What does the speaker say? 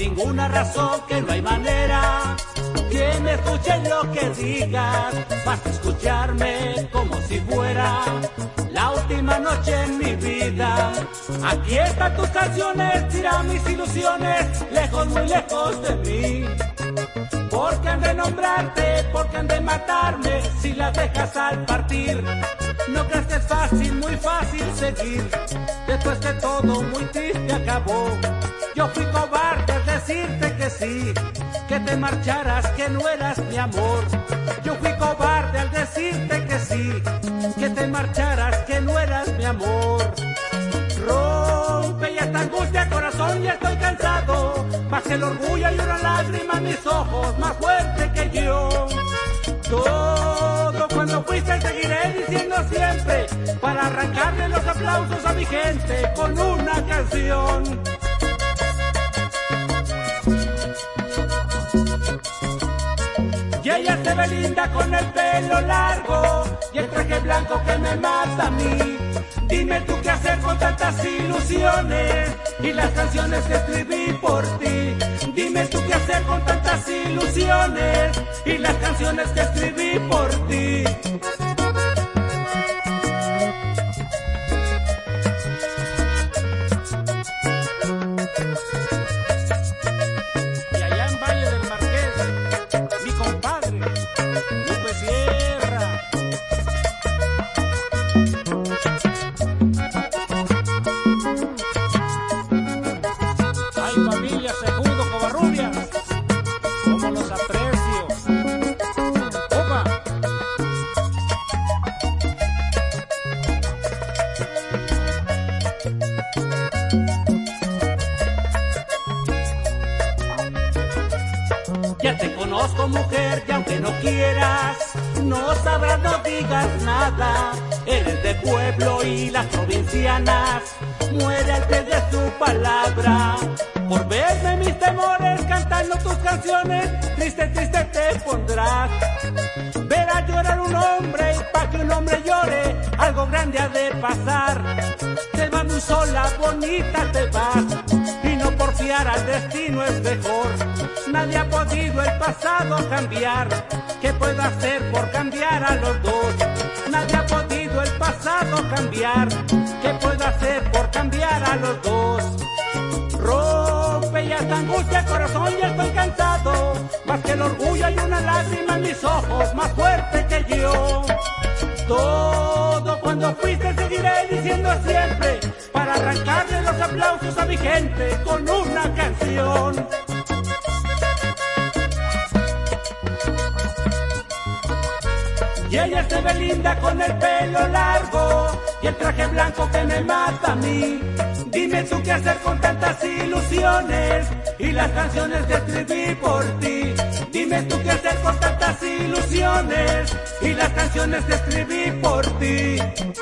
ninguna razón, que no hay manera que me escuchen lo que digas. Vas a escucharme como si fuera la última noche en mi vida. Aquí están tus canciones, tira mis ilusiones, lejos, muy lejos de mí. Porque han de nombrarte, porque han de matarme, si las dejas al partir. No creas que es fácil, muy fácil seguir, después que todo muy triste acabó. Yo fui cobarde al decirte que sí, que te marcharas, que no eras mi amor. Yo fui cobarde al decirte que sí, que te marcharas, que no eras mi amor. Rompe ya esta angustia, corazón, ya estoy cansado. Más que el orgullo y una lágrima en mis ojos, más fuerte que yo. Todo cuando fuiste seguiré diciendo siempre, para arrancarle los aplausos a mi gente con una canción. Y ella se ve linda con el pelo largo y el traje blanco que me mata a mí. Dime tú qué hacer con tantas ilusiones y las canciones que escribí por ti. Dime tú qué hacer con tantas ilusiones y las canciones que escribí por ti. Y allá en Valle del Marqués, mi compadre, Lupe Sierra. Ay, familia Segundo Covarrubias, cómo los aprecio. ¡Opa! Ya te conozco, mujer, y aunque no quieras, no sabrás, no digas nada. Eres de pueblo y las provincianas muere al pie de su palabra. Por verme mis temores cantando tus canciones, triste, triste te pondrás. Ver a llorar un hombre y pa' que un hombre llore, algo grande ha de pasar. Te vas muy sola, bonita te vas, y no porfiar al destino es mejor. Nadie ha podido el pasado cambiar, ¿qué puedo hacer por cambiar a los dos? Nadie ha podido el pasado cambiar, ¿qué puedo hacer por cambiar a los dos? Rompe ya esta angustia, corazón, ya estoy cansado. Más que el orgullo hay una lágrima en mis ojos, más fuerte que yo. Todo cuando fuiste seguiré diciendo siempre, para arrancarle los aplausos a mi gente con una canción. Y ella se ve linda con el pelo largo y el traje blanco que me mata a mí. Dime tú qué hacer con tantas ilusiones y las canciones que escribí por ti. Dime tú qué hacer con tantas ilusiones y las canciones que escribí por ti.